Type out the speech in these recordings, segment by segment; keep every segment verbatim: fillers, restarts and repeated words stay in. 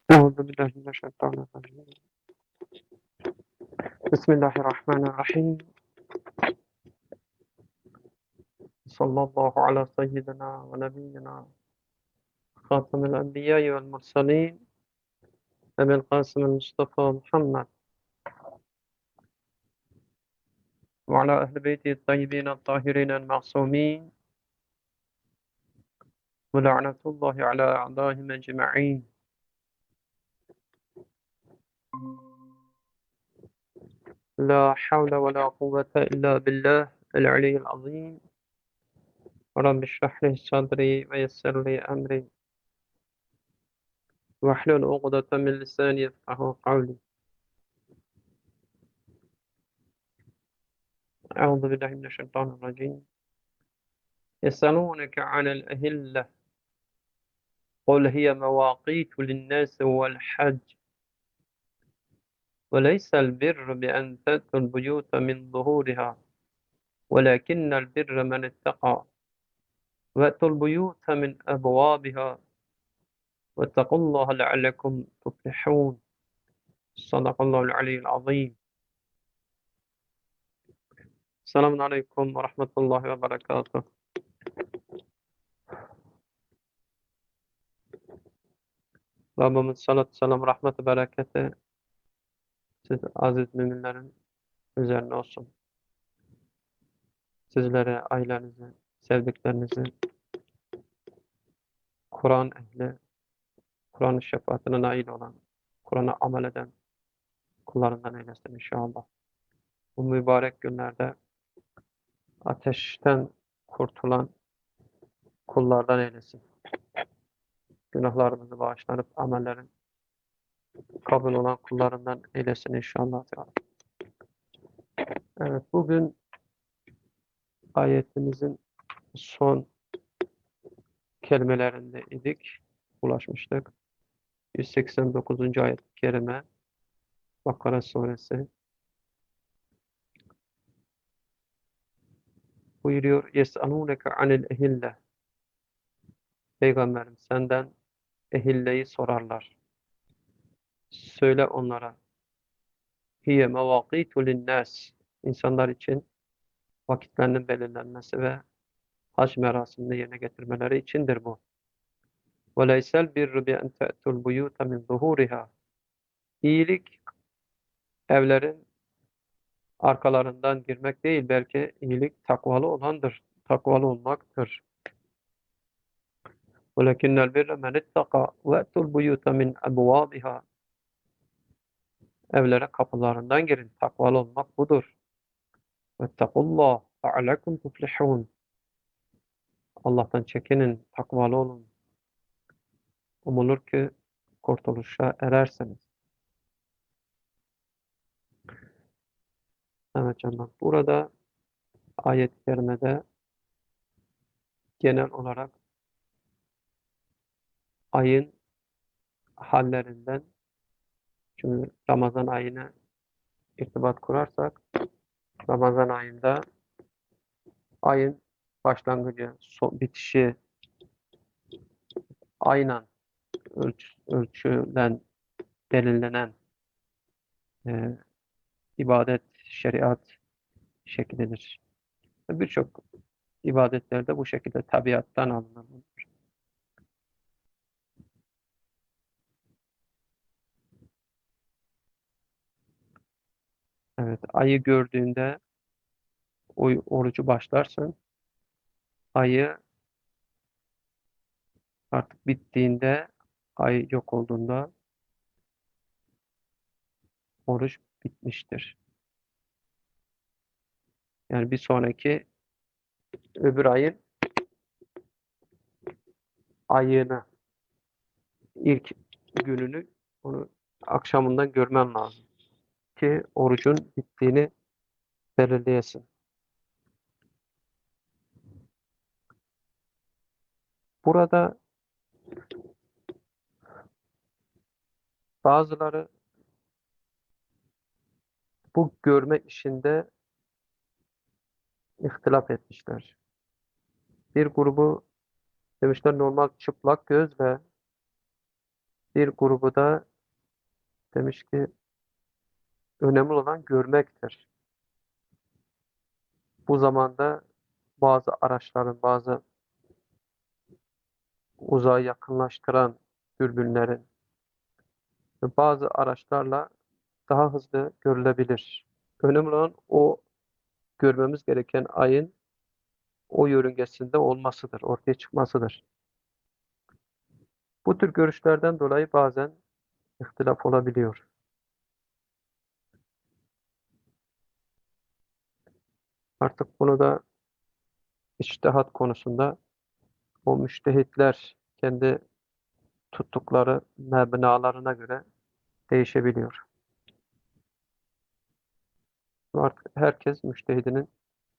أعوذ بالله من الشيطان الرجيم. بسم الله الرحمن الرحيم. صلى الله على سيدنا ونبينا خاتم الأنبياء والمرسلين أبي القاسم المصطفى محمد وعلى أهل بيته الطيبين الطاهرين المعصومين ولعنة الله على أعدائهم أجمعين. لا حول ولا قوة إلا بالله العلي العظيم. رب اشرح لي صدري ويسر لي أمري واحلل عقدة من لساني يفقهوا قولي. أعوذ بالله من الشيطان الرجيم. يسألونك عن الأهلة قل هي مواقيت للناس والحج وليس البر بأن تأتوا البيوت من ظهورها ولكن البر من اتقى وأتوا البيوت من أبوابها واتقوا الله لعلكم تفلحون. صدق الله العلي العظيم. Selamun Aleyküm ve Rahmetullahi ve Berekatuhu. Rabbimiz salat, selam, rahmet, bereketi siz aziz müminlerin üzerine olsun. Sizlere, ailenizi, sevdiklerinizi, Kur'an ehli, Kur'an-ı şefaatine nail olan, Kur'an'a amel eden kullarından eylesin inşallah. Bu mübarek günlerde ateşten kurtulan kullardan eylesin. Günahlarımızı bağışlanıp amellerin kabul olan kullarından eylesin inşallah. Evet, bugün ayetimizin son kelimelerinde idik, ulaşmıştık. yüz seksen dokuzuncu ayet-i kerime Bakara suresi. Buyuruyor, yes'alûneke anil ehille. Peygamberim senden ehilleyi sorarlar. Söyle onlara. Hiye mevâkîtu linnâs. İnsanlar için vakitlerinin belirlenmesi ve hac merasimini yerine getirmeleri içindir bu. Ve leysel birru bi en te'tul buyûte min zuhûriha. İyilik evlerin arkalarından girmek değil, belki iyilik takvalı olandır. Takvalı olmaktır. Velakinnel birre men ittaka ve etul buyûte min ebvâbiha. Evlere kapılarından girin. Takvalı olmak budur. Vettekullah fe'alekum tuflihun. Allah'tan çekinin, takvalı olun. Umulur ki kurtuluşa erersiniz. Evet canım. Burada ayet-i kerimede genel olarak ayın hallerinden, çünkü Ramazan ayına irtibat kurarsak, Ramazan ayında ayın başlangıcı, son, bitişi aynen ölç, ölçülen, belirlenen e, ibadet, şeriat şeklidir. Birçok ibadetlerde bu şekilde tabiattan alınır. Evet, ayı gördüğünde o orucu başlarsın. Ayı artık bittiğinde, ay yok olduğunda oruç bitmiştir. Yani bir sonraki öbür ayın ayını, ilk gününü onu akşamından görmen lazım ki orucun bittiğini belirleyesin. Burada bazıları bu görme işinde ihtilaf etmişler. Bir grubu demişler normal çıplak gözle Bir grubu da demiş ki önemli olan görmektir. Bu zamanda bazı araçların, bazı uzağı yakınlaştıran dürbünlerin ve bazı araçlarla daha hızlı görülebilir. Önemli olan o görmemiz gereken ayın o yörüngesinde olmasıdır, ortaya çıkmasıdır. Bu tür görüşlerden dolayı bazen ihtilaf olabiliyor. Artık bunu da içtihat konusunda o müştehitler kendi tuttukları mebnalarına göre değişebiliyor. Artık herkes müştehidinin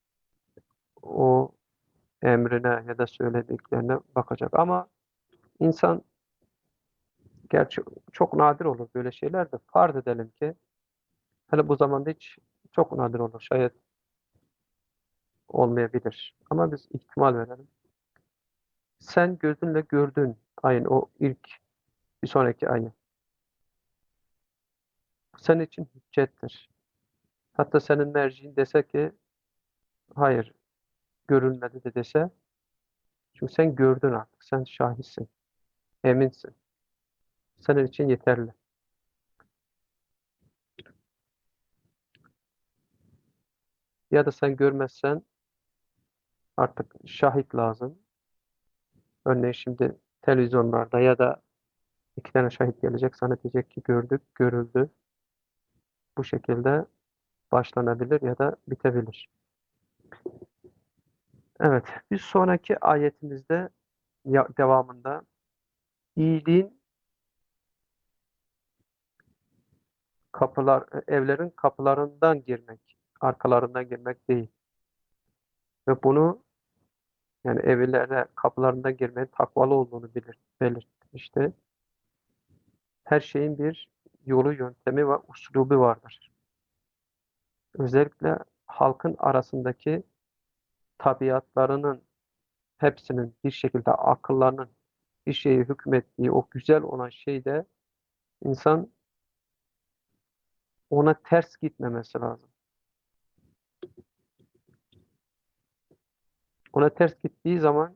o emrine ya da söylediklerine bakacak. Ama insan, gerçi çok nadir olur böyle şeyler de, farz edelim ki hele bu zamanda hiç çok nadir olur. Şayet olmayabilir. Ama biz ihtimal verelim. Sen gözünle gördün ayın o ilk bir sonraki ayı. Senin için hüccettir. Hatta senin merciin dese ki hayır görülmedi de dese, çünkü sen gördün artık. Sen şahitsin. Eminsin. Senin için yeterli. Ya da sen görmezsen artık şahit lazım. Örneğin şimdi televizyonlarda ya da iki tane şahit gelecek. Sana diyecek ki gördük, görüldü. Bu şekilde başlanabilir ya da bitebilir. Evet, bir sonraki ayetimizde ya- devamında iyiliğin kapılar, evlerin kapılarından girmek, arkalarından girmek değil. Ve bunu, yani evlere kapılarından girmenin takvalı olduğunu bilir, belirtmişti. Her şeyin bir yolu, yöntemi ve uslubu vardır. Özellikle halkın arasındaki tabiatlarının hepsinin bir şekilde akıllarının bir şeye hükmettiği o güzel olan şeyde insan ona ters gitmemesi lazım. Ona ters gittiği zaman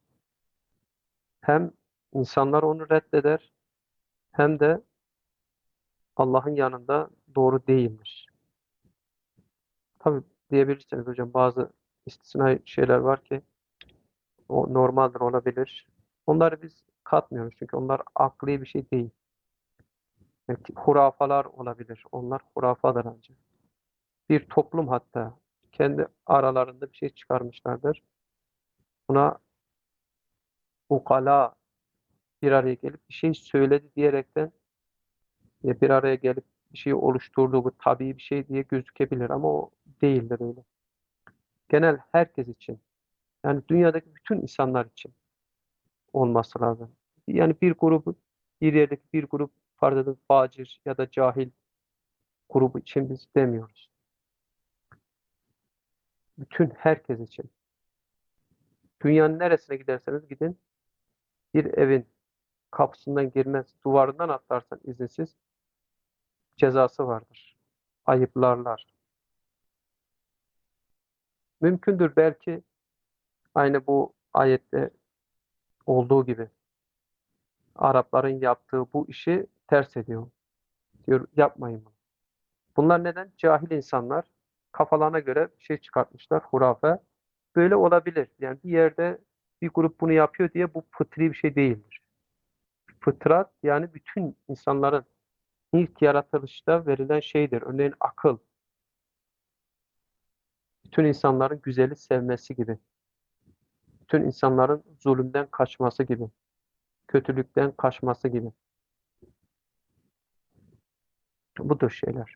hem insanlar onu reddeder hem de Allah'ın yanında doğru değildir. Tabii diyebilirsiniz hocam, bazı istisnai şeyler var ki o normaldir, olabilir. Onları biz katmıyoruz çünkü onlar akli bir şey değil. Yani hurafalar olabilir. Onlar hurafadır ancak. Bir toplum hatta kendi aralarında bir şey çıkarmışlardır. Buna ukala bir araya gelip bir şey söyledi diyerekten ya bir araya gelip bir şey oluşturduğu bu tabii bir şey diye gözükebilir ama o değildir öyle. Genel herkes için, yani dünyadaki bütün insanlar için olması lazım. Yani bir grubu, bir yerdeki bir grup farz edin facir ya da cahil grubu için biz demiyoruz. Bütün herkes için. Dünyanın neresine giderseniz gidin, bir evin kapısından girmez, duvarından atlarsan izinsiz cezası vardır. Ayıplarlar. Mümkündür belki aynı bu ayette olduğu gibi Arapların yaptığı bu işi ters ediyor. Diyor yapmayın bunu. Bunlar neden? Cahil insanlar kafalarına göre bir şey çıkartmışlar, hurafe. Böyle olabilir. Yani bir yerde bir grup bunu yapıyor diye bu fıtri bir şey değildir. Fıtrat yani bütün insanların ilk yaratılışta verilen şeydir. Örneğin akıl. Bütün insanların güzeli sevmesi gibi. Bütün insanların zulümden kaçması gibi. Kötülükten kaçması gibi. Budur şeyler.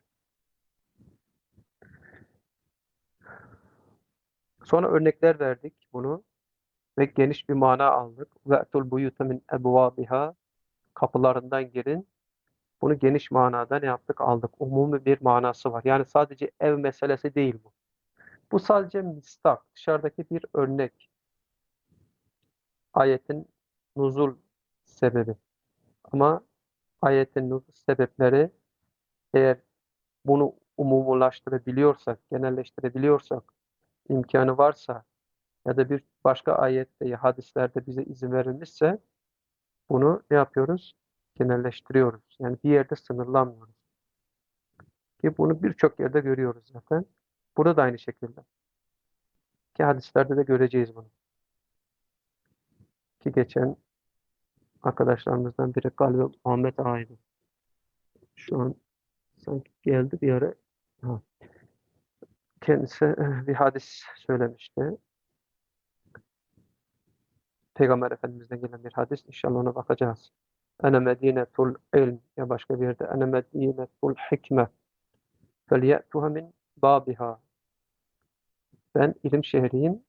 Sonra örnekler verdik bunu ve geniş bir mana aldık. Ve'tul buyute min ebvabiha, kapılarından girin. Bunu geniş manada ne yaptık? Aldık. Umumi bir manası var. Yani sadece ev meselesi değil bu. Bu sadece mistak, dışarıdaki bir örnek. Ayetin nuzul sebebi. Ama ayetin nuzul sebepleri, eğer bunu umumulaştırabiliyorsak, genelleştirebiliyorsak, imkanı varsa ya da bir başka ayette ya hadislerde bize izin verilmişse bunu ne yapıyoruz? Genelleştiriyoruz. Yani bir yerde sınırlanmıyoruz. Ki bunu birçok yerde görüyoruz zaten. Burada da aynı şekilde. Ki hadislerde de göreceğiz bunu. Ki geçen arkadaşlarımızdan biri galiba Ahmet Ağa'ydı. Şu an sanki geldi bir ara. Ha. Kendisi eh, bir hadis söylemişti. Peygamber Efendimiz'den gelen bir hadis. İnşallah ona bakacağız. Ene medinetul ilm, ya başka bir yerde ene medinetul hikme felye'tuha min babiha. Ben ilim şehriyim.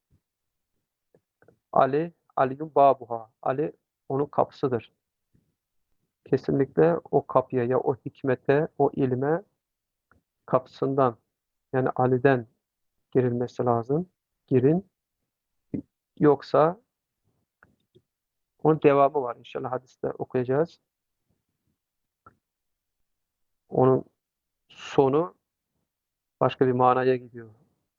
Ali Ali'nin babuha. Ali onun kapısıdır. Kesinlikle o kapıya ya o hikmete, o ilme kapısından, yani Ali'den girilmesi lazım. Girin. Yoksa onun devamı var. İnşallah hadiste okuyacağız. Onun sonu başka bir manaya gidiyor.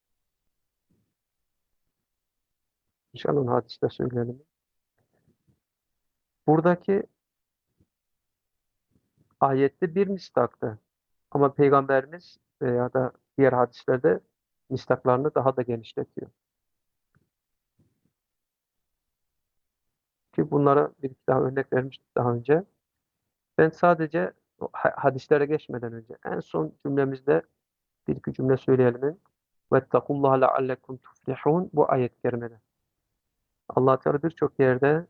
İnşallah onu hadiste söyleyelim. Buradaki ayette bir mistaktı. Ama Peygamberimiz veya da diğer hadislerde mistaklarını daha da genişletiyor. Ki bunlara bir iki daha örnek vermiştik daha önce. Ben sadece o ha- hadislere geçmeden önce en son cümlemizde bir iki cümle söyleyelim. وَاتَّقُوا لَعَلَّكُمْ تُفْلِحُونَ, bu ayet-i kerimede. Allah Teala birçok yerde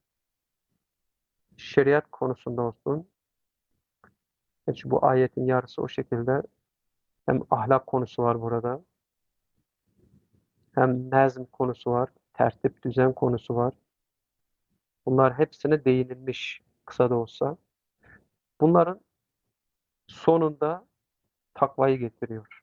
şeriat konusunda olsun, gerçi bu ayetin yarısı o şekilde, hem ahlak konusu var burada, hem nezm konusu var, tertip, düzen konusu var. Bunlar hepsine değinilmiş kısa da olsa. Bunların sonunda takvayı getiriyor.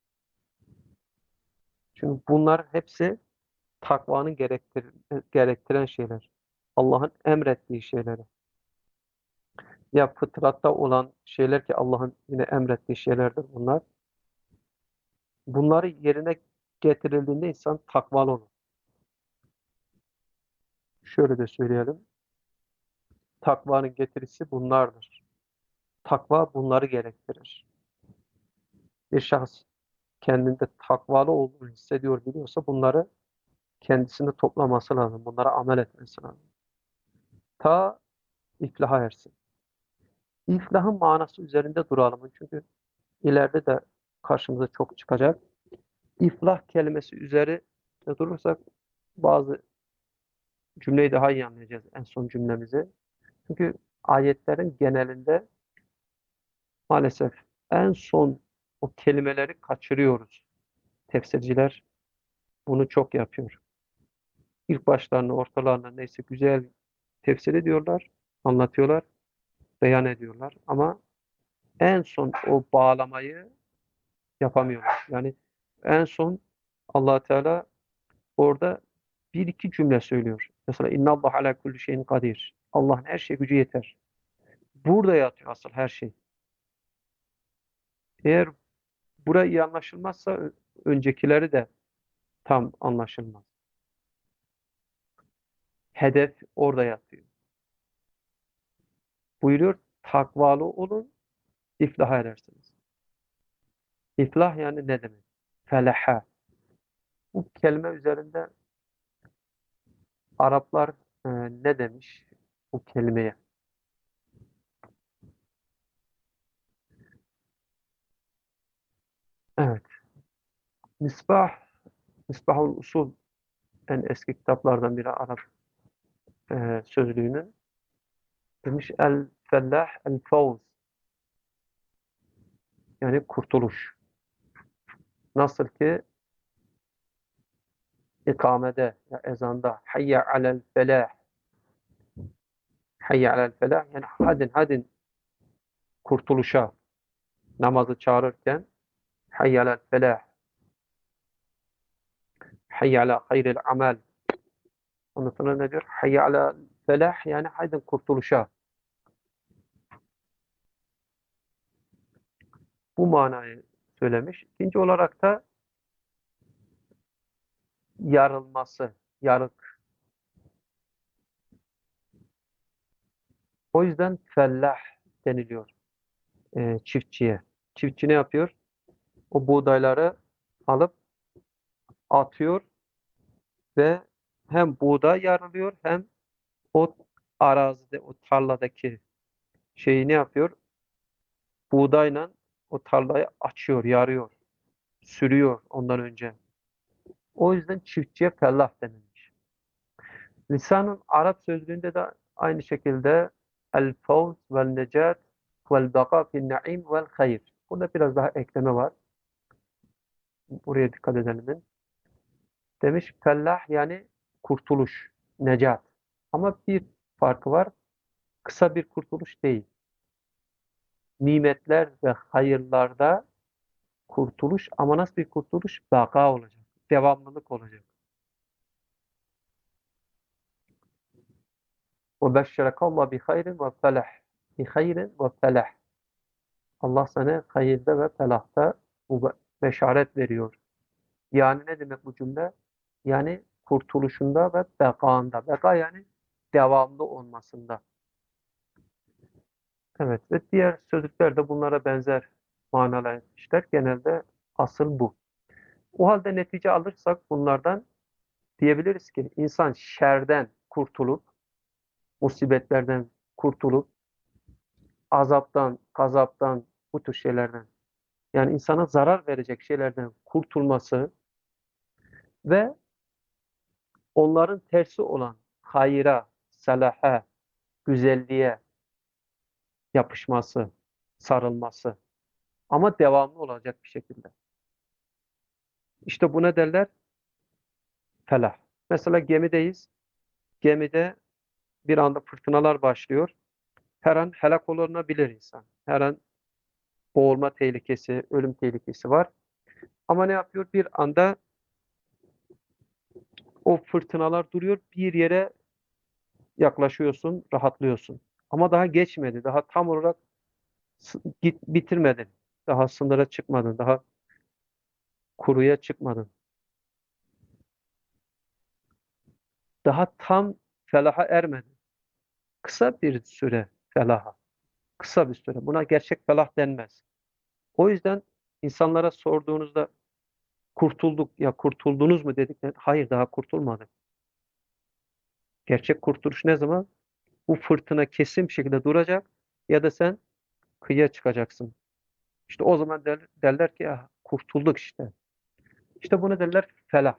Çünkü bunlar hepsi takvanın gerektir gerektiren şeyler. Allah'ın emrettiği şeyleri. Ya fıtratta olan şeyler ki Allah'ın yine emrettiği şeylerdir bunlar. Bunları yerine getirildiğinde insan takvalı olur. Şöyle de söyleyelim. Takvanın getirisi bunlardır. Takva bunları gerektirir. Bir şahıs kendinde takvalı olduğunu hissediyor, biliyorsa bunları kendisinde toplaması lazım. Bunlara amel etmesi lazım. Ta iflaha ersin. İflahın manası üzerinde duralım. Çünkü ileride de karşımıza çok çıkacak. İflah kelimesi üzerinde durursak bazı cümleyi daha iyi anlayacağız, en son cümlemizi. Çünkü ayetlerin genelinde maalesef en son o kelimeleri kaçırıyoruz. Tefsirciler bunu çok yapıyor. İlk başlarını, ortalarını neyse güzel tefsir ediyorlar, anlatıyorlar, beyan ediyorlar. Ama en son o bağlamayı yapamıyorlar. Yani en son Allah Teala orada bir iki cümle söylüyor. Mesela inna Allah ala kulli şeyin kadir. Allah'ın her şeye gücü yeter. Burada yatıyor asıl her şey. Eğer burayı iyi anlaşılmazsa ö- öncekileri de tam anlaşılmaz. Hedef orada yatıyor. Buyuruyor, takvalı olun, iflah edersiniz. İflah yani ne demek? Felaha. Bu kelime üzerinde Araplar e, ne demiş bu kelimeye? Evet. Misbah, Misbahul Usul en eski kitaplardan biri Arap e, sözlüğünün. Demiş el fellah el fawz, yani kurtuluş. Nasıl ki ikamede ya ezanda hayya alel felah, hayya alel felah, yani hadin hadin kurtuluşa, namazı çağırırken hayya alel felah, hayya ala hayril amel. Ondan sonra ne diyor? Hayya alel felah, yani hadin kurtuluşa. Bu manayı söylemiş. İkinci olarak da yarılması, yarık. O yüzden fellah deniliyor e, çiftçiye. Çiftçi ne yapıyor? O buğdayları alıp atıyor ve hem buğday yarılıyor hem o arazide, o tarladaki şeyi ne yapıyor? Buğdayla o tarlayı açıyor, yarıyor, sürüyor ondan önce. O yüzden çiftçiye fellah denilmiş. Lisanın Arap sözlüğünde de aynı şekilde el fevz vel necat vel baka fin naim vel hayr. Burada biraz daha ekleme var. Buraya dikkat edelim. Demiş fellah yani kurtuluş, necat. Ama bir farkı var. Kısa bir kurtuluş değil. Nimetler ve hayırlarda kurtuluş ama nasıl bir kurtuluş? Baka olacak. Devamlılık olacak. وَبَشَّرَكَ اللّٰهُ بِخَيْرٍ وَفَلَحٍ بِخَيْرٍ وَفَلَحٍ Allah sana hayırda ve felahta bu beşaret veriyor. Yani ne demek bu cümle? Yani kurtuluşunda ve bekaında. Beka yani devamlı olmasında. Evet ve diğer sözlükler de bunlara benzer manalar etmişler. Genelde asıl bu. O halde netice alırsak bunlardan diyebiliriz ki insan şerden kurtulup, musibetlerden kurtulup, azaptan, gazaptan, bu tür şeylerden yani insana zarar verecek şeylerden kurtulması ve onların tersi olan hayra, salaha, güzelliğe yapışması, sarılması ama devamlı olacak bir şekilde. İşte buna derler felah. Mesela gemideyiz. Gemide bir anda fırtınalar başlıyor. Her an helak olabilir insan. Her an boğulma tehlikesi, ölüm tehlikesi var. Ama ne yapıyor? Bir anda o fırtınalar duruyor. Bir yere yaklaşıyorsun, rahatlıyorsun. Ama daha geçmedi. Daha tam olarak s- git, bitirmedin. Daha sınıra çıkmadın. Daha kuruya çıkmadın. Daha tam felaha ermedin. Kısa bir süre felaha. Kısa bir süre. Buna gerçek felah denmez. O yüzden insanlara sorduğunuzda kurtulduk ya kurtuldunuz mu dediklerinde hayır daha kurtulmadık. Gerçek kurtuluş ne zaman? Bu fırtına kesin bir şekilde duracak ya da sen kıyıya çıkacaksın. İşte o zaman der- derler ki ya kurtulduk işte. İşte bunu derler felah.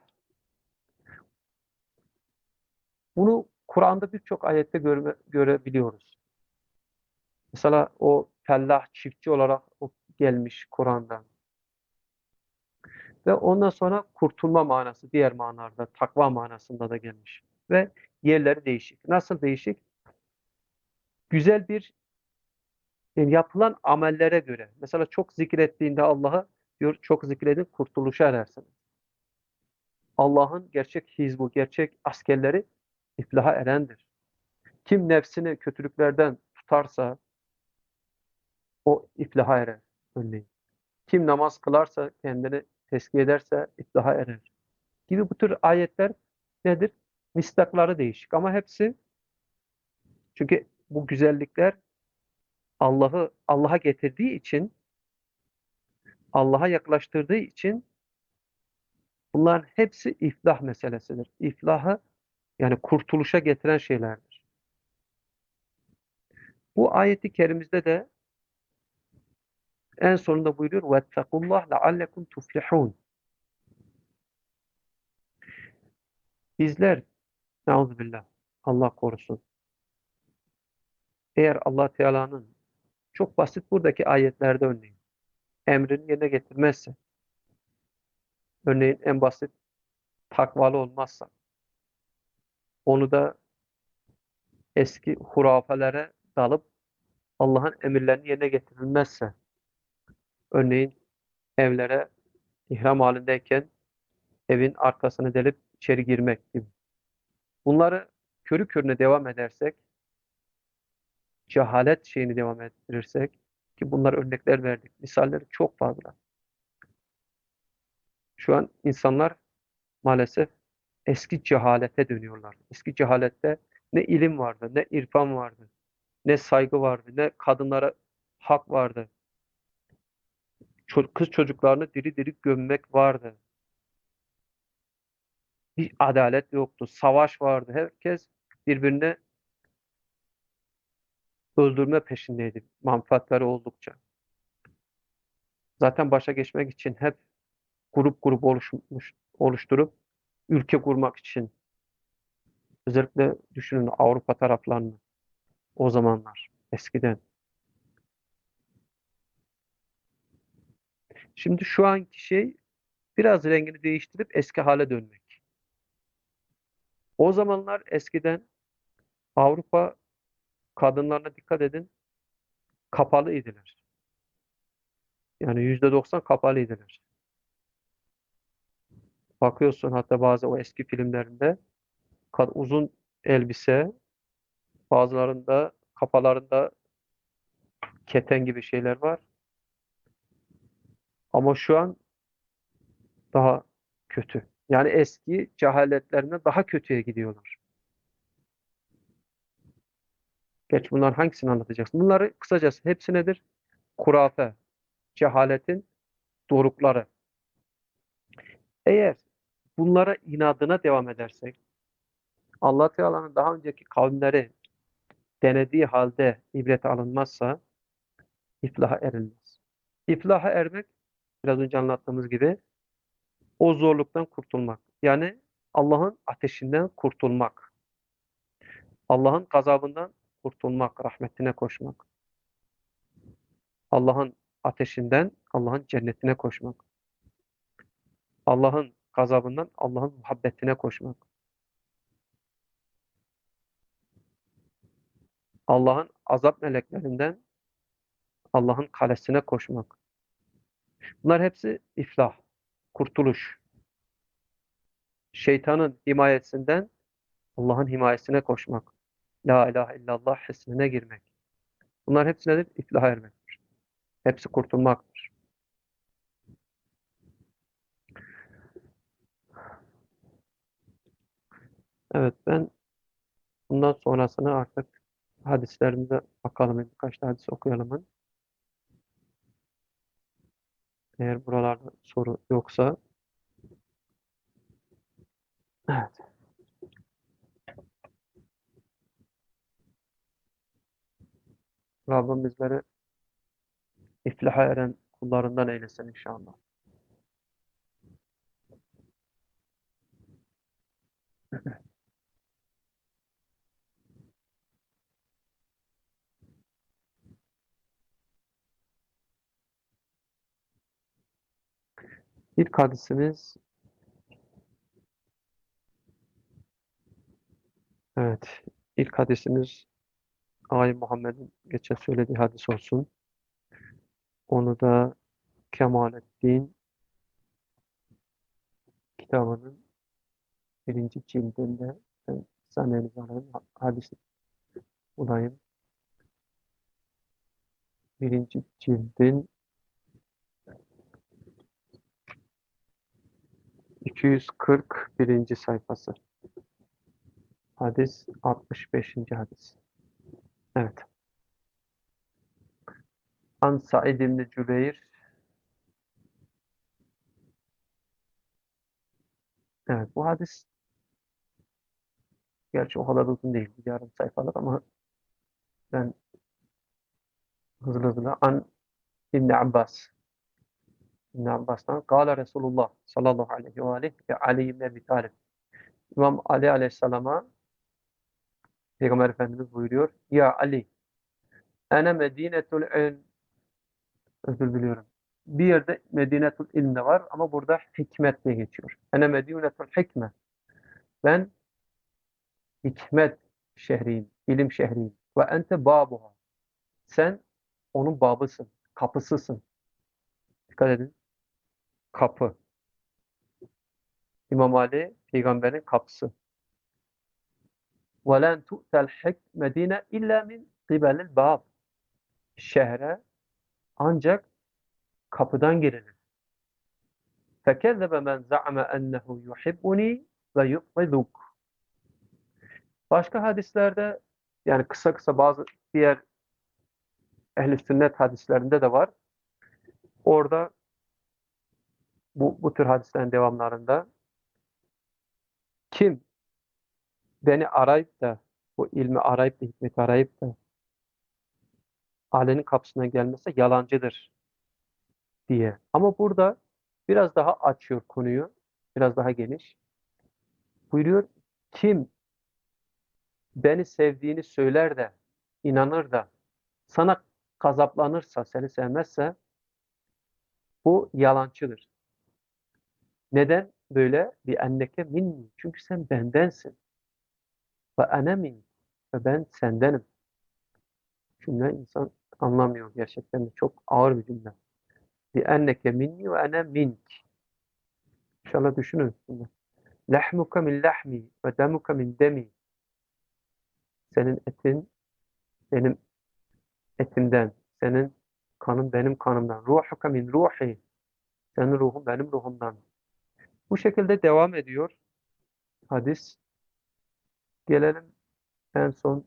Bunu Kur'an'da birçok ayette görme, görebiliyoruz. Mesela o fellah çiftçi olarak o gelmiş Kur'an'dan. Ve ondan sonra kurtulma manası diğer manalarda takva manasında da gelmiş. Ve yerleri değişik. Nasıl değişik? Güzel bir yani yapılan amellere göre. Mesela çok zikrettiğinde Allah'ı diyor çok zikredin kurtuluşa erersiniz. Allah'ın gerçek hizbu, gerçek askerleri iflaha erendir. Kim nefsini kötülüklerden tutarsa o iflaha erer. Örneğin. Kim namaz kılarsa, kendini tezkiye ederse iflaha erer. Gibi bu tür ayetler nedir? Mistakları değişik ama hepsi çünkü bu güzellikler Allah'ı Allah'a getirdiği için, Allah'a yaklaştırdığı için bunların hepsi iflah meselesidir. İflahı yani kurtuluşa getiren şeylerdir. Bu ayeti kerimizde de en sonunda buyuruyor وَاتَّقُوا لَعَلَّكُمْ تُفْلِحُونَ. Bizler Nauzubillah. Allah korusun. Eğer Allah Teala'nın çok basit buradaki ayetlerde örneğin emrini yerine getirmezse, örneğin en basit takvalı olmazsa, onu da eski hurafelere dalıp Allah'ın emirlerini yerine getirilmezse, örneğin evlere ihram halindeyken evin arkasını delip içeri girmek gibi. Bunları körü körüne devam edersek, cehalet şeyini devam ettirirsek, Ki bunlar örnekler verdik. Misalleri çok fazla. Şu an insanlar maalesef eski cehalete dönüyorlar. Eski cehalette ne ilim vardı, ne irfan vardı, ne saygı vardı, ne kadınlara hak vardı. Ço- Kız çocuklarını diri diri gömmek vardı. Bir adalet yoktu. Savaş vardı. Herkes birbirine öldürme peşindeydi. Manfaatleri oldukça. Zaten başa geçmek için hep grup grup oluşmuş, oluşturup ülke kurmak için özellikle düşünün Avrupa taraflarını o zamanlar eskiden. Şimdi şu anki şey biraz rengini değiştirip eski hale dönmek. O zamanlar eskiden Avrupa kadınlarına dikkat edin kapalıydılar. Yani yüzde doksan kapalıydılar. Bakıyorsun hatta bazı o eski filmlerinde kad- uzun elbise, bazılarında kafalarında keten gibi şeyler var. Ama şu an daha kötü. Yani eski cehaletlerinden daha kötüye gidiyorlar. Geç bunlar hangisini anlatacaksın? Bunları kısacası hepsi nedir? Kurafe, cehaletin dorukları. Eğer bunlara inadına devam edersek, Allah Teala'nın daha önceki kavimleri denediği halde ibrete alınmazsa iflaha erilmez. İflaha ermek, biraz önce anlattığımız gibi o zorluktan kurtulmak. Yani Allah'ın ateşinden kurtulmak. Allah'ın gazabından kurtulmak, rahmetine koşmak. Allah'ın ateşinden Allah'ın cennetine koşmak. Allah'ın gazabından Allah'ın muhabbetine koşmak. Allah'ın azap meleklerinden Allah'ın kalesine koşmak. Bunlar hepsi iflah, kurtuluş. Şeytanın himayesinden Allah'ın himayesine koşmak. La ilahe illallah hesmine girmek. Bunlar hepsi nedir? İflaha ermek. Hepsi kurtulmaktır. Evet, ben bundan sonrasını artık hadislerimize bakalım. Birkaç da hadis okuyalım. Eğer buralarda soru yoksa. Evet. Rabbim bizleri iflaha eren kullarından eylesin inşallah. İlk hadisimiz, evet, ilk hadisimiz Ağabey Muhammed'in geçen söylediği hadis olsun. Onu da Kemalettin kitabının birinci cildinde, ben saniyenizi alayım, hadis bulayım. Birinci cildin iki yüz kırk birinci sayfası. Hadis altmış beşinci hadis. Evet. An Said İbni Cübeyr. Evet, bu hadis gerçi o kadar uzun değil. Bir yarım sayfalık ama ben hızlı hızlı. An İbni Abbas. İbni Abbas'tan. Kâle Resulullah sallallahu aleyhi ve aleyhi ve Ali İbni Ebi Talib. İmam Ali aleyhisselama Peygamber Efendimiz buyuruyor. Ya Ali, ene medinetul ilm. Özür diliyorum. Bir yerde medinetul ilm de var ama burada hikmet diye geçiyor. Ene medinetul hikme. Ben hikmet şehriyim, ilim şehriyim. Ve ente babuha. Sen onun babısın, kapısısın. Dikkat edin. Kapı. İmam Ali peygamberin kapısı. وَلَنْ تُؤْتَ الْحِكْمَ دِينَ اِلَّا مِنْ قِبَلِ الْبَابِ. Şehre Ancak kapıdan girilir. فَكَذَّبَ مَنْ زَعَمَ أَنَّهُ يُحِبُّنِي وَيُبْغِضُكَ. Başka hadislerde, yani kısa kısa bazı diğer ehl-i sünnet hadislerinde de var. Orada bu, bu tür hadislerin devamlarında kim beni arayıp da, bu ilmi arayıp da, hikmeti arayıp da Ali'nin kapısına gelmese yalancıdır diye. Ama burada biraz daha açıyor konuyu. Biraz daha geniş. Buyuruyor, kim beni sevdiğini söyler de, inanır da, sana gazaplanırsa, seni sevmezse bu yalancıdır. Neden böyle? Bir enneke minni. Çünkü sen bendensin. Ve ene min. Ve ben sendenim. Cümle insan anlamıyor gerçekten de. Çok ağır bir cümle. Bir enneke minni ve ene mink. İnşallah düşünün şimdi. Lehmuka min lahmi ve demuka min demi. Senin etin benim etimden. Senin kanın benim kanımdan. Ruhuka min ruhi. Senin ruhun benim ruhumdan. Bu şekilde devam ediyor hadis. Gelelim en son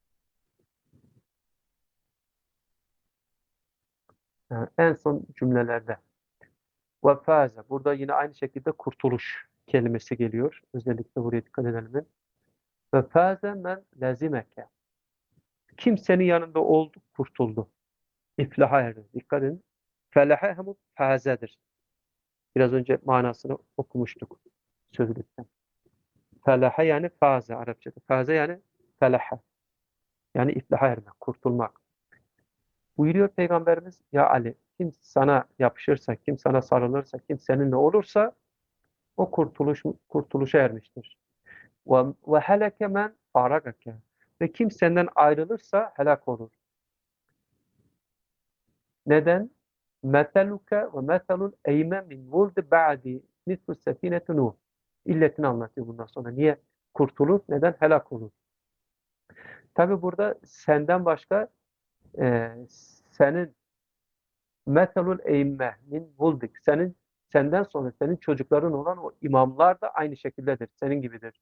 en son cümlelerde. Ve faze. Burada yine aynı şekilde kurtuluş kelimesi geliyor. Özellikle buraya dikkat edelim. Ve faze men lezimeke. Kim senin yanında oldu, kurtuldu. İflaha erdi. Dikkat edin. Felahe hem fazedir. Biraz önce manasını okumuştuk sözlükten. Felahe yani faze Arapçada. Faze yani felahe. Yani iflaha ermek, kurtulmak. Buyuruyor Peygamberimiz, ya Ali, kim sana yapışırsa, kim sana sarılırsa, kim seninle olursa o kurtuluş kurtuluşa ermiştir. Ve ve heleke men faragake. Ve kim senden ayrılırsa helak olur. Neden? Meteluke ve metelul eyme min vuldi ba'di mislu sefineti Nuh. İlletini anlatıyor bundan sonra. Niye kurtulur? Neden helak olur? Tabi burada senden başka e, senin metelul eyme min vuldik. Senin senden sonra senin çocukların olan o imamlar da aynı şekildedir. Senin gibidir.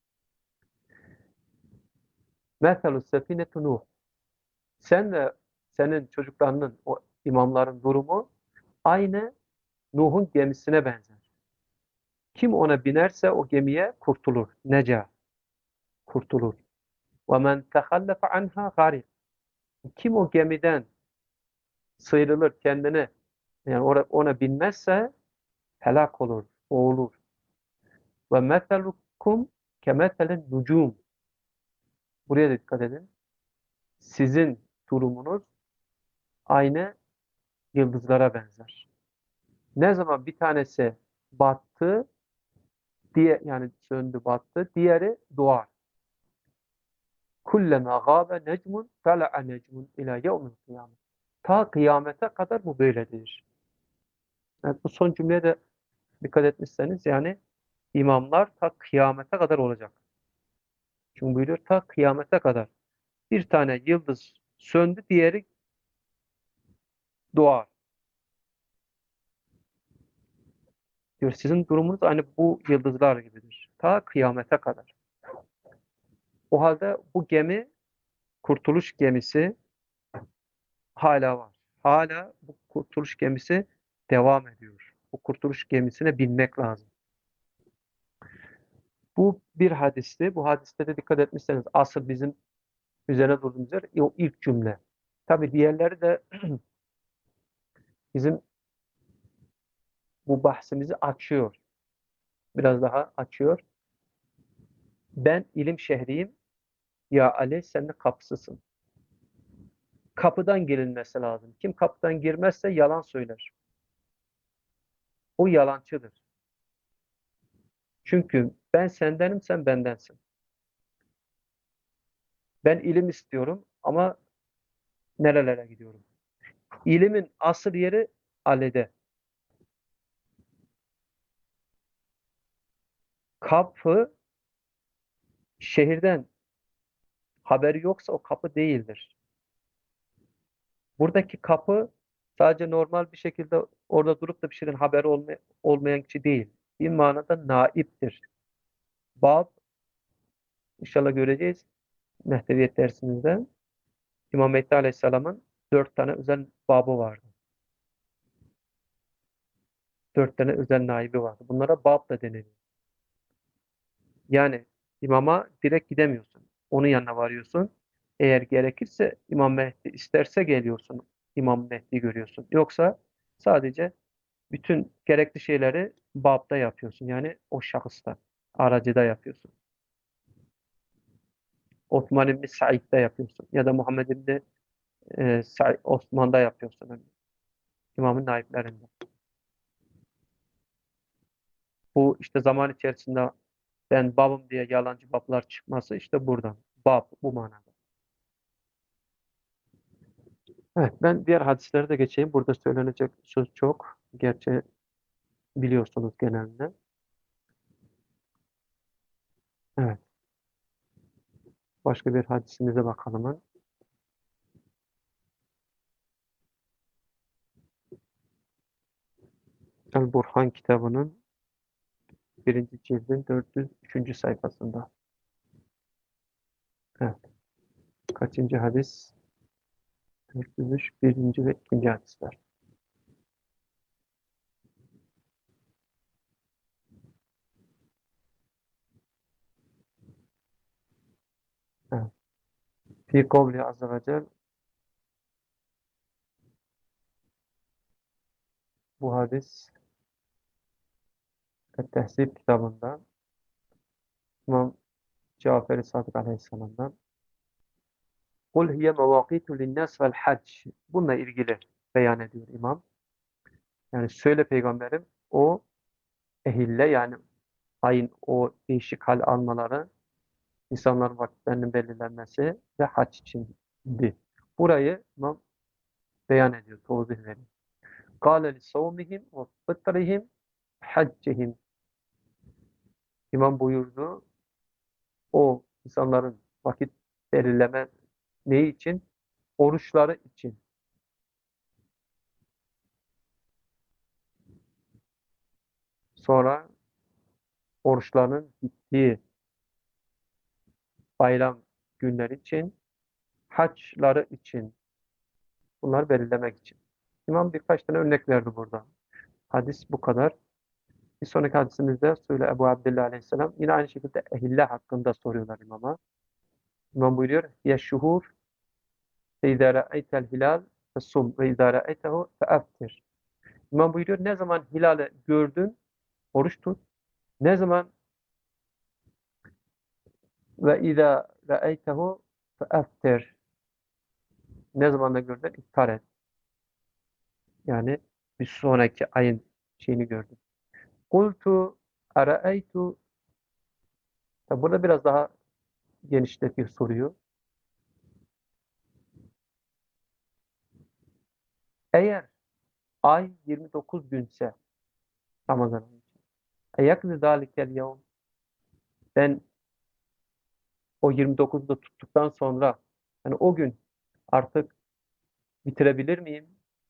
Metelul sefineti Nuh. Sen de senin çocuklarının, o imamların durumu aynı Nuh'un gemisine benzer. Kim ona binerse o gemiye kurtulur. Neca, kurtulur. وَمَنْ تَخَلَّفَ عَنْهَا غَارِقٍ. Kim o gemiden sıyrılır kendini, yani ona, ona binmezse helak olur, boğulur. وَمَثَلُكُمْ كَمَثَلِ النُّجُومِ. Buraya dikkat edin. Sizin durumunuz aynı yıldızlara benzer. Ne zaman bir tanesi battı, diye yani söndü battı, diğeri doğar. Kullema gâbe necmun tala'a necmun ila yevmil kıyamet. Ta kıyamete kadar bu böyledir. Yani bu son cümleye de dikkat etmişseniz, yani imamlar ta kıyamete kadar olacak. Çünkü buyuruyor ta kıyamete kadar. Bir tane yıldız söndü, diğeri doğar. Diyor, sizin durumunuz aynı bu yıldızlar gibidir. Ta kıyamete kadar. O halde bu gemi, kurtuluş gemisi hala var. Hala bu kurtuluş gemisi devam ediyor. Bu kurtuluş gemisine binmek lazım. Bu bir hadisti. Bu hadiste de dikkat etmişseniz asıl bizim üzerine durduğumuz yer o ilk cümle. Tabi diğerleri de bizim bu bahsimizi açıyor. Biraz daha açıyor. Ben ilim şehriyim. Ya Ali, sen de kapısısın. Kapıdan girilmesi lazım. Kim kapıdan girmezse yalan söyler. O yalancıdır. Çünkü ben sendenim, sen bendensin. Ben ilim istiyorum ama nerelere gidiyorum? İlimin asıl yeri Ali'de. Kapı şehirden haberi yoksa o kapı değildir. Buradaki kapı Sadece normal bir şekilde orada durup da bir şeyden haberi olma- olmayan kişi değil. Bir manada naiptir. Bab, inşallah göreceğiz Mehdeviyet dersimizde. İmam Mehdi Aleyhisselam'ın dört tane özel babı vardı. Dört tane özel naibi vardı. Bunlara bab da deniliyor. Yani imama direkt gidemiyorsun. Onun yanına varıyorsun. Eğer gerekirse İmam Mehdi isterse geliyorsun. İmam Mehdi görüyorsun. Yoksa sadece bütün gerekli şeyleri babda yapıyorsun. Yani o şahısta, aracıda yapıyorsun. Osman İbni Said'de yapıyorsun. Ya da Muhammed İbni e, Sa- Osman'da yapıyorsun. Yani İmamın naiplerinde. Bu işte zaman içerisinde ben babım diye yalancı bablar çıkması işte buradan. Bab bu manada. Evet, ben diğer hadislere de geçeyim. Burada söylenecek söz çok. Gerçi biliyorsunuz genelde. Evet, başka bir hadisimize bakalım. El-Burhan kitabının birinci cildin dört yüz üçüncü sayfasında. Evet, kaçıncı hadis? dört yüz üç, birinci ve ikinci hadisler. Evet. Fi kavli azze ve cel, bu hadis Et-Tehzib kitabında İmam Cafer-i Sadık Aleyhisselam'dan Kul hiye mevakitu linnas vel hac. Bununla ilgili beyan ediyor imam. Yani söyle peygamberim o ehille yani ayın o değişik hal almaları insanların vakitlerinin belirlenmesi ve hac içindi. Burayı imam beyan ediyor, tevzih veriyor. Kâle li savmihim ve fıtrihim haccihim. İmam buyurdu o insanların vakit belirleme ne için? Oruçları için. Sonra oruçlarının bittiği bayram günleri için, haçları için, bunları belirlemek için. İmam birkaç tane örnek verdi burada. Hadis bu kadar. Bir sonraki hadisimizde söyle Ebu Abdillah Aleyhisselam yine aynı şekilde ehille hakkında soruyorlar imama. İmam buyuruyor ya şuhur fe izâ ra'eytel hilal fesum ve izâ ra'eytehu feaftir. İmam buyuruyor ne zaman hilali gördün oruç tut. Ne zaman ve izâ ra'eytehu feaftir. Ne zaman da gördün iftar et. Yani bir sonraki ayın şeyini gördüm. Kultu araeytu. Tabi burada biraz daha genişletiyor soruyu. Eğer ay yirmi dokuz günse Ramazan ayı için. Eyaklı zalikel yevm. Ben o yirmi dokuzda tuttuktan sonra yani o gün artık bitirebilir miyim?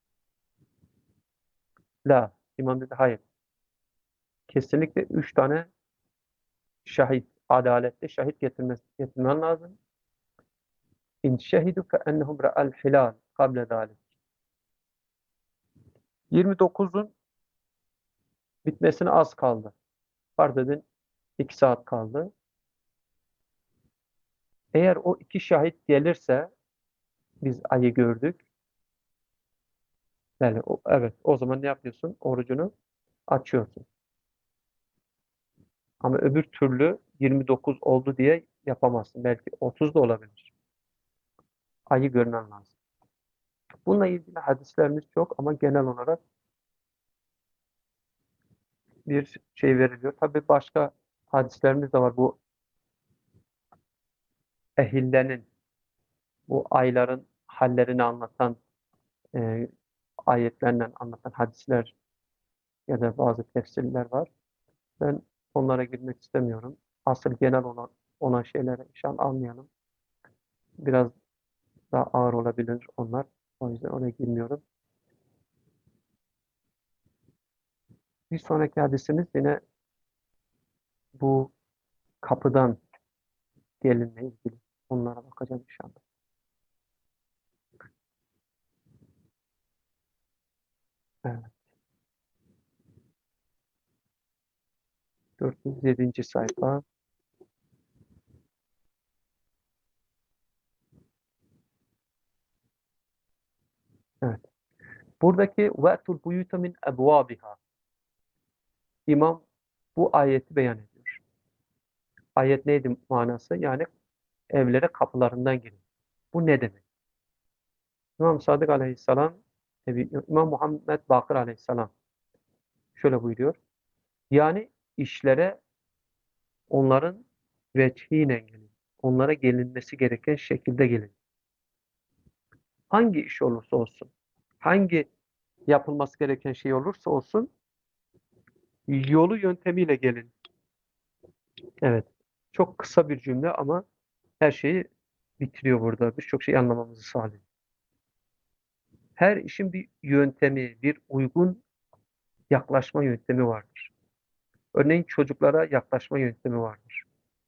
La. İmam dedi hayır. Kesinlikle üç tane şahit, adaletli şahit getirmesi, getirmen lazım. İn şehidu fe ennehum ra'al hilal kable zalik. yirmi dokuzun bitmesine az kaldı. Farz edin iki saat kaldı. Eğer o iki şahit gelirse biz ayı gördük. Yani o, evet o zaman ne yapıyorsun? Orucunu açıyorsun. Ama öbür türlü yirmi dokuz oldu diye yapamazsın. Belki otuz da olabilir. Ayı görmen lazım. Bununla ilgili hadislerimiz çok ama genel olarak bir şey veriliyor. Tabii başka hadislerimiz de var. Bu ehillerin, bu ayların hallerini anlatan, e, ayetlerle anlatan hadisler ya da bazı tefsirler var. Ben onlara girmek istemiyorum. Asıl genel olan, olan şeyleri şu an almayalım. Biraz daha ağır olabilir onlar. O yüzden oraya girmiyorum. Bir sonraki hadisimiz yine bu kapıdan gelinle ilgili. Onlara bakacağım inşallah. Evet. dört yüz yedinci sayfa. Evet. Buradaki ve'tul buyuta min ebvabiha. İmam bu ayeti beyan ediyor. Ayet neydi manası? Yani evlere kapılarından girin. Bu ne demek? İmam Sadık Aleyhisselam, tabii İmam Muhammed Bakır Aleyhisselam şöyle buyuruyor. Yani işlere onların veçhiyle gelin. Onlara gelinmesi gereken şekilde gelin. Hangi iş olursa olsun, hangi yapılması gereken şey olursa olsun, yolu yöntemiyle gelin. Evet. Çok kısa bir cümle ama her şeyi bitiriyor burada. Birçok şey anlamamızı sağlıyor. Her işin bir yöntemi, bir uygun yaklaşma yöntemi vardır. Örneğin çocuklara yaklaşma yöntemi vardır.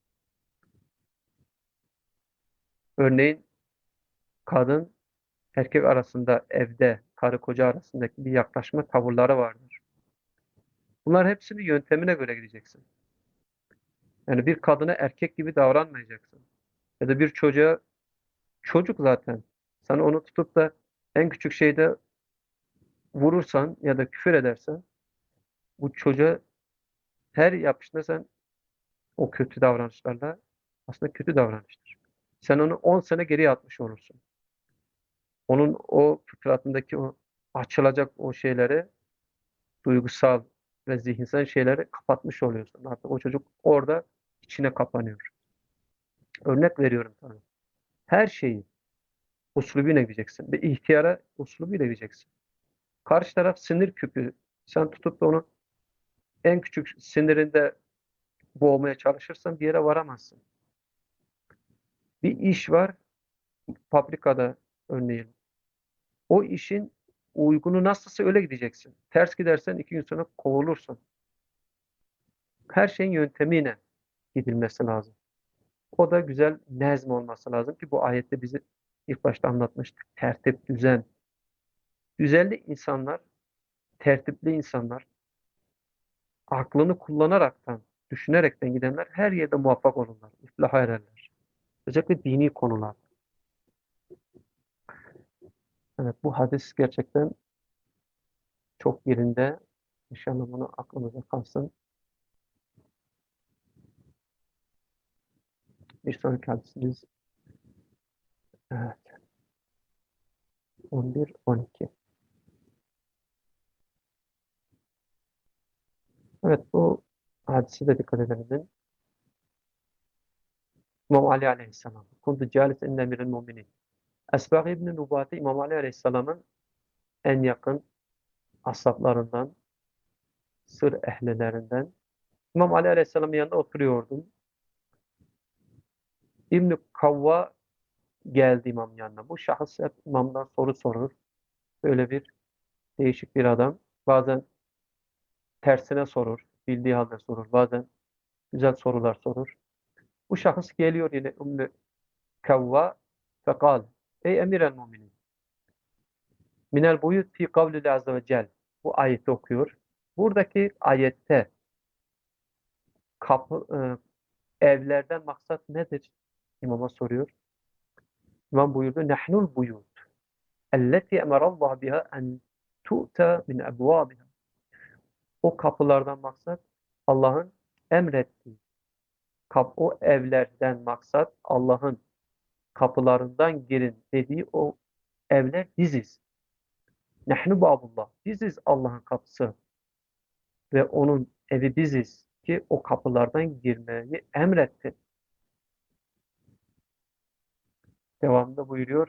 Örneğin kadın erkek arasında evde karı koca arasındaki bir yaklaşma tavırları vardır. Bunlar hepsini yöntemine göre gideceksin. Yani bir kadına erkek gibi davranmayacaksın. Ya da bir çocuğa çocuk zaten. Sen onu tutup da en küçük şeyde vurursan ya da küfür edersen bu çocuğa her yapışında sen o kötü davranışlarla aslında kötü davranıştır. Sen onu on sene geriye atmış olursun. Onun o fıtratındaki o açılacak o şeyleri duygusal ve zihinsel şeyleri kapatmış oluyorsun. Artık o çocuk orada içine kapanıyor. Örnek veriyorum tabii. Her şeyi usulüyle gideceksin. Bir ihtiyara usulüyle gideceksin. Karşı taraf sinir küpü. Sen tutup da onu en küçük sinirinde boğmaya çalışırsan bir yere varamazsın. Bir iş var fabrikada örneğin. O işin uygunu nasılsa öyle gideceksin. Ters gidersen iki gün sonra kovulursun. Her şeyin yöntemiyle gidilmesi lazım. O da güzel nezm olması lazım ki bu ayette bizi ilk başta anlatmıştık. Tertip, düzen. Düzenli insanlar, tertipli insanlar, aklını kullanaraktan, düşünerekten gidenler her yerde muvaffak olurlar. İflaha ererler. Özellikle dini konular. Evet, bu hadis gerçekten çok yerinde. İnşallah bunu aklımıza kalsın. Bir sonraki hadisimiz evet, on bir on iki. Evet, bu hadise de dikkat edelim. İmam Ali Aleyhisselam. Kuntu calis inde emiril muminin. Esbag İbn-i Nubati İmam Ali Aleyhisselam'ın en yakın ashablarından, sır ehlilerinden. İmam Ali Aleyhisselam'ın yanında oturuyordum. İbn-i Kavva geldi imam yanına. Bu şahıs hep imamdan soru sorur. Böyle bir değişik bir adam. Bazen tersine sorur. Bildiği halde sorur. Bazen güzel sorular sorur. Bu şahıs geliyor yine Ümmü Kavva fekal. Ey emir el muminin. Minel buyut fi kavlihi azze ve cel. Bu ayeti okuyor. Buradaki ayette kapı, e, evlerden maksat nedir? İmama soruyor. İmam buyurdu. Nehnul buyut. Elleti emarallah biha en tu'ta min ebvabiha. O kapılardan maksat Allah'ın emrettiği. Kap, o evlerden maksat Allah'ın kapılarından girin dediği o evler biziz. Nehnu babullah. Biziz Allah'ın kapısı ve onun evi biziz ki o kapılardan girmeyi emretti. Devamında buyuruyor.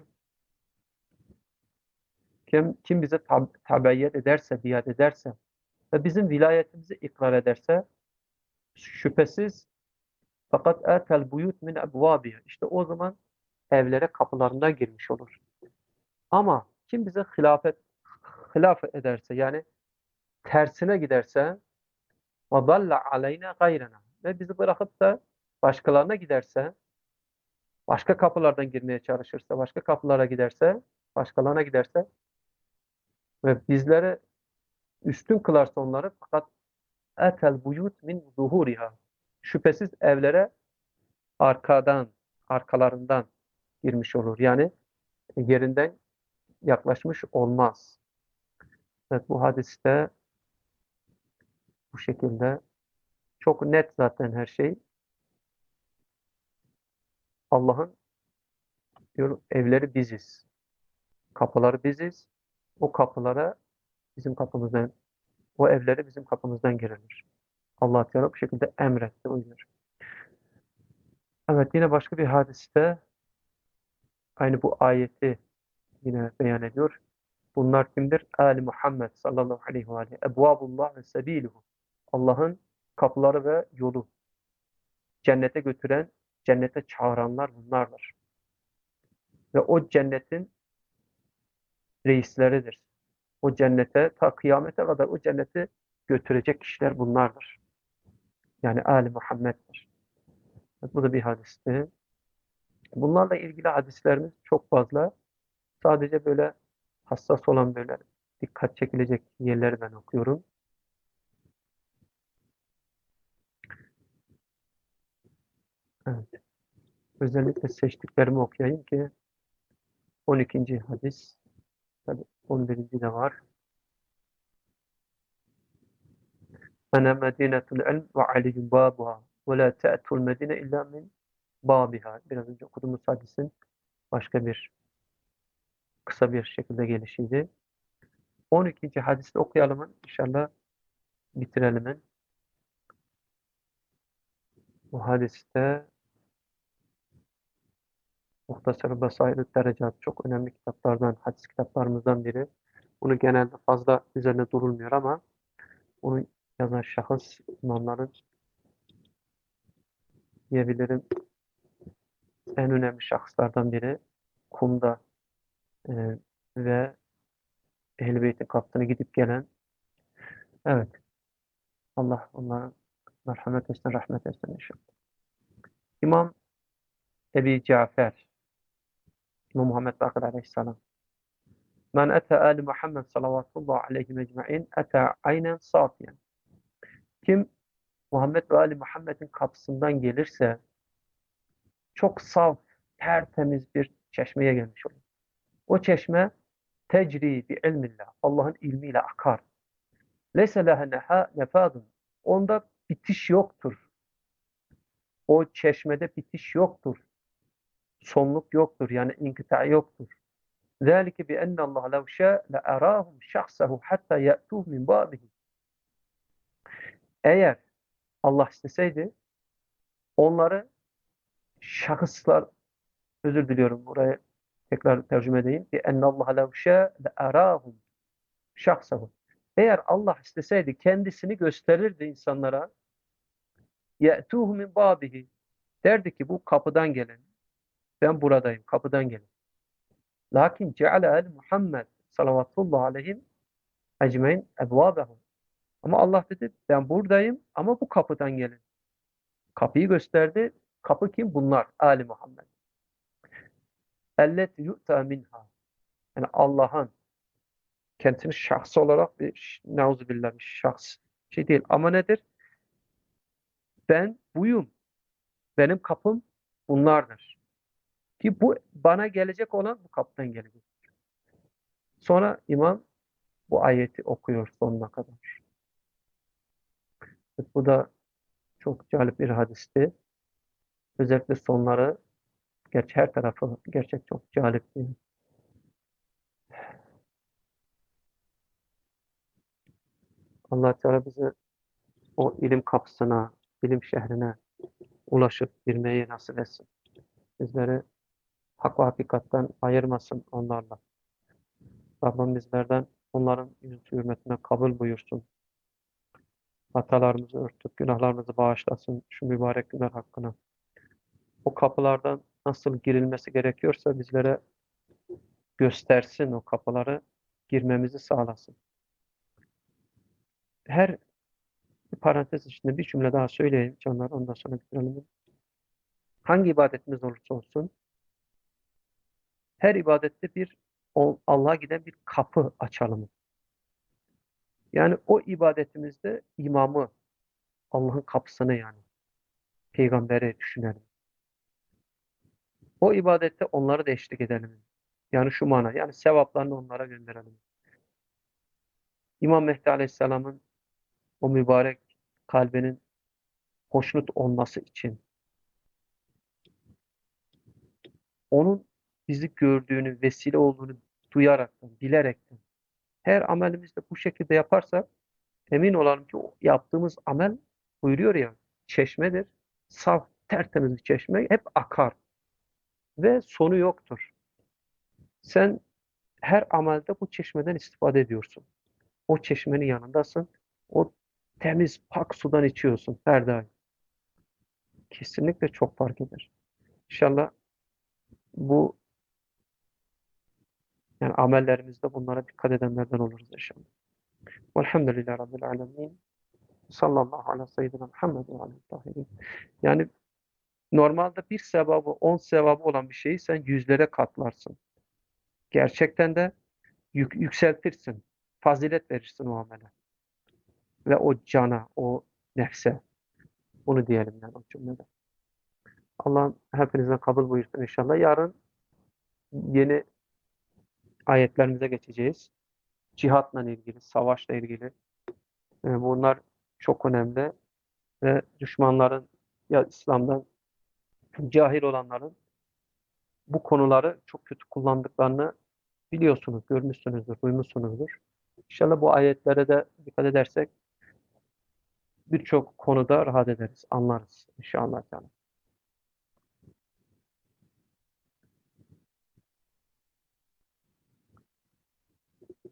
Kim, kim bize tab tabiyyet ederse, biat ederse ve bizim vilayetimizi ikrar ederse şüphesiz fakat etel buyut min ebvabiha. İşte o zaman evlere kapılarından girmiş olur. Ama kim bize hilafet hilaf ederse yani tersine giderse وَضَلَّ عَلَيْنَا غَيْرَنَا ve bizi bırakıp da başkalarına giderse, başka kapılardan girmeye çalışırsa, başka kapılara giderse, başkalarına giderse ve bizlere üstün kılarsa onları, fakat etel buyut min zuhuriha, şüphesiz evlere arkadan, arkalarından girmiş olur. Yani yerinden yaklaşmış olmaz. Evet, bu hadiste bu şekilde çok net zaten her şey. Allah'ın diyor evleri biziz. Kapıları biziz. O kapılara bizim kapımızdan, o evlere bizim kapımızdan girilir. Allah Teala bu şekilde emretti, buyuruyor. Evet, yine başka bir hadiste aynı bu ayeti yine beyan ediyor. Bunlar kimdir? Ali Muhammed sallallahu aleyhi ve aleyhi. Ebvabullah ve sebiluhu. Allah'ın kapıları ve yolu. Cennete götüren, cennete çağıranlar bunlardır. Ve o cennetin reisleridir. O cennete, ta kıyamete kadar o cenneti götürecek kişiler bunlardır. Yani Ali Muhammed'dir. Bu da bir hadisti. Bunlarla ilgili hadislerimiz çok fazla. Sadece böyle hassas olan, böyle dikkat çekilecek yerleri ben okuyorum. Evet. Özellikle seçtiklerimi okuyayım ki on ikinci hadis, tabii on birinci de var. Ana medinetul ilm ve aliyyun babuha ve la te'tul medine illa min babiha. Biraz önce okuduğumuz hadisin başka bir kısa bir şekilde gelişiydi. on ikinci hadisi okuyalım inşallah, bitirelim. Bu hadiste Muhtasar-ı Basair-i Derecat çok önemli kitaplardan, hadis kitaplarımızdan biri. Bunu genelde fazla üzerine durulmuyor ama onu yazan şahıs imamların diyebilirim en önemli şahıslardan biri. Kum'da e, ve Ehl-i Beyt'in kaptığını gidip gelen. Evet. Allah onlara merhamet etsin, rahmet etsin inşallah. İmam Ebi Cafer, İmam Muhammed Bakır Aleyhisselam. Men ete Ali Muhammed salavatullah aleyhi mecmain ete aynen safiyen. Kim Muhammed ve Ali Muhammed'in kapısından gelirse çok saf, tertemiz bir çeşmeye gelmiş olur. O çeşme tecri bi ilmillah. Allah'ın ilmiyle akar. Leyse lehe neha nefadun. Onda bitiş yoktur. O çeşmede bitiş yoktur. Sonluk yoktur. Yani inkıta yoktur. Zalike bi enne Allah lev şâ le arahum şahsehu hatta ya'tuh min babihi. Eğer Allah isteseydi onları şahıslar, özür diliyorum buraya tekrar tercüme edeyim. Bi enne Allah lev şâ le arahum şahsehu. Eğer Allah isteseydi kendisini gösterirdi insanlara. Ye'tuhu min babihi. Derdi ki bu kapıdan gelen. Ben buradayım. Kapıdan gelin. Lakin ceale el Muhammed salavatullah aleyhim ecmein ebvâbehu. Ama Allah dedi ben buradayım ama bu kapıdan gelin. Kapıyı gösterdi. Kapı kim? Bunlar. Ali Muhammed. Elleti yu'ta minha. Yani Allah'ın kendisini şahsı olarak bir neuzubillah bir şahs şey değil. Ama nedir? Ben buyum. Benim kapım bunlardır. Ki bu bana gelecek olan bu kapıdan gelecek. Sonra imam bu ayeti okuyor sonuna kadar. Bu da çok cazip bir hadisti. Özellikle sonları, gerçi her tarafı gerçek çok cazip. Allah Teala bizi o ilim kapısına, ilim şehrine ulaşıp girmeyi nasip etsin. Bizleri hak ve hakikatten ayırmasın onlarla. Rabbim bizlerden onların yüz hürmetine kabul buyursun. Hatalarımızı örtüp günahlarımızı bağışlasın şu mübarek günler hakkına. O kapılardan nasıl girilmesi gerekiyorsa bizlere göstersin, o kapıları girmemizi sağlasın. her bir parantez içinde bir cümle daha söyleyeyim canlar, ondan sonra bitirelim. Hangi ibadetimiz olursa olsun her ibadette bir o- Allah'a giden bir kapı açalım. Yani o ibadetimizde imamı, Allah'ın kapısını yani peygamberi düşünelim. O ibadette onları da eşlik edelim. Yani şu mana, yani sevaplarını onlara gönderelim. İmam Mehdi Aleyhisselam'ın o mübarek kalbinin hoşnut olması için onun bizi gördüğünü, vesile olduğunu duyaraktan, bilerekten her amelimizde bu şekilde yaparsak emin olalım ki o yaptığımız amel buyuruyor ya çeşmedir. Saf, tertemiz bir çeşme hep akar ve sonu yoktur. Sen her amelde bu çeşmeden istifade ediyorsun. O çeşmenin yanındasın. O temiz, pak sudan içiyorsun her daim. Kesinlikle çok fark eder. İnşallah bu yani amellerimizde bunlara dikkat edenlerden oluruz inşallah. Velhamdülillahi Rabbil alemin. Sallallahu ala seyyidina Muhammed ve aleyhi tahirin. Yani normalde bir sevabı, on sevabı olan bir şeyi sen yüzlere katlarsın. Gerçekten de yük- yükseltirsin. Fazilet verirsin o amele. Ve o cana, o nefse. Bunu diyelim yani o cümlede. Allah hepinizden kabul buyursun inşallah. Yarın yeni ayetlerimize geçeceğiz. Cihatla ilgili, savaşla ilgili. E, Bunlar çok önemli ve düşmanların ya İslam'dan cahil olanların bu konuları çok kötü kullandıklarını biliyorsunuz, görmüşsünüzdür, duymuşsunuzdur. İnşallah bu ayetlere de dikkat edersek birçok konuda rahat ederiz, anlarız inşallah.